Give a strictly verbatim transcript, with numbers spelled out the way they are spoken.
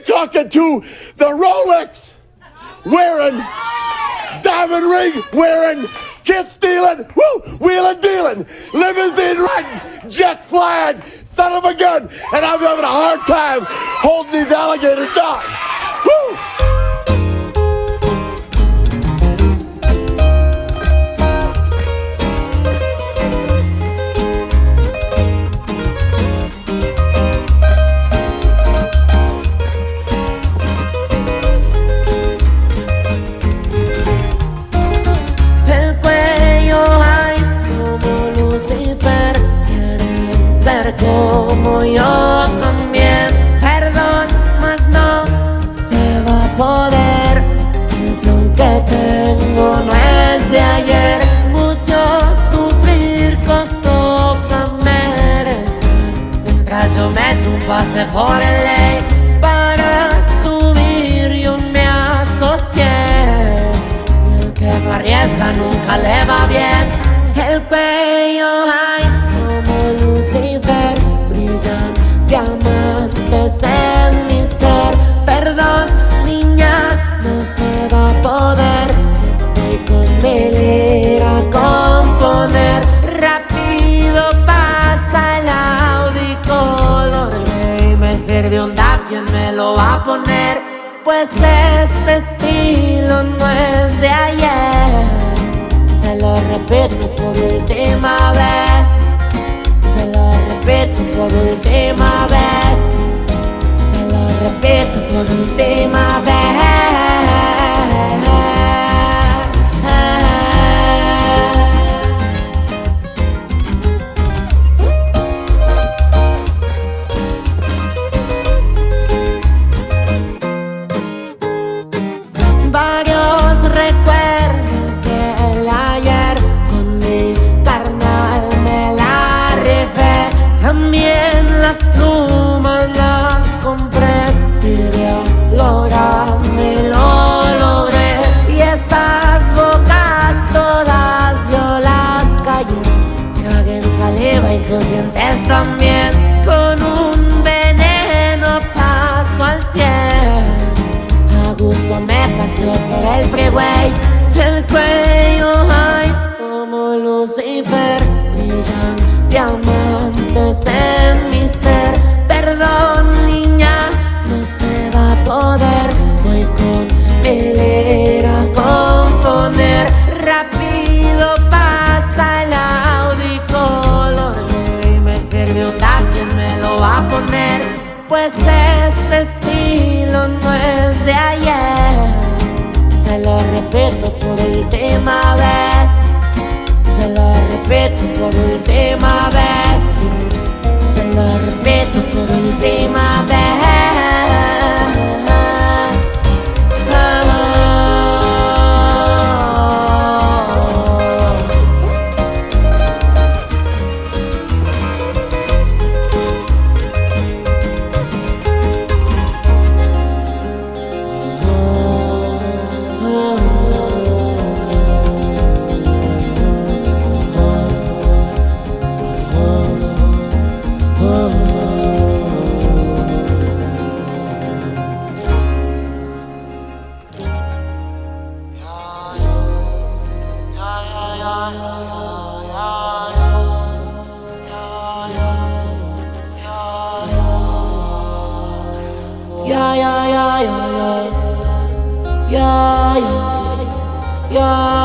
talking to the Rolex wearing, diamond ring wearing, kiss stealing, woo, wheeling dealing, limousine riding, jet flying, son of a gun, and I'm having a hard time holding these alligators down. Woo! Como yo también, perdón, mas no se va a poder. El flow que tengo no es de ayer. Mucho sufrir costó para merecer. Mientras yo me echo un pase por el ley para subir, yo me asocié. Y el que no arriesga nunca le va bien. El cuello ice como Lucifer, brillan diamantes en mi ser. Perdón, niña, no se va a poder. Voy con mi lira a componer. Rápido pasa el Audi color grey. Me sirve un dab, ¿quién me lo va a poner? Pues este estilo no es de ayer. Se lo repito por última vez. Se lo repito por última vez. Se lo repito por última vez. Varios recuerdos del ayer. Con mi carnal me la rifé. También las plumas las compré. Tiré a lo grande, lo logré. Y esas bocas todas yo las callé. Traguen saliva y sus dientes también. Con un veneno paso al cien. A gusto me paseo por el freeway. El cuello ice como Lucifer, brillan diamantes en mi ser. Perdón, niña, no se va a poder. Voy con mi lira a componer. Rápido pasa el Audi color grey. Me sirve un dab, ¿quién me lo va a poner? Pues este estilo no es de ayer. Se lo repito por última vez. Se lo repito por última vez. Se lo repito por última vez. Yeah, yeah, yeah, yeah, yeah, yeah, yeah, yeah.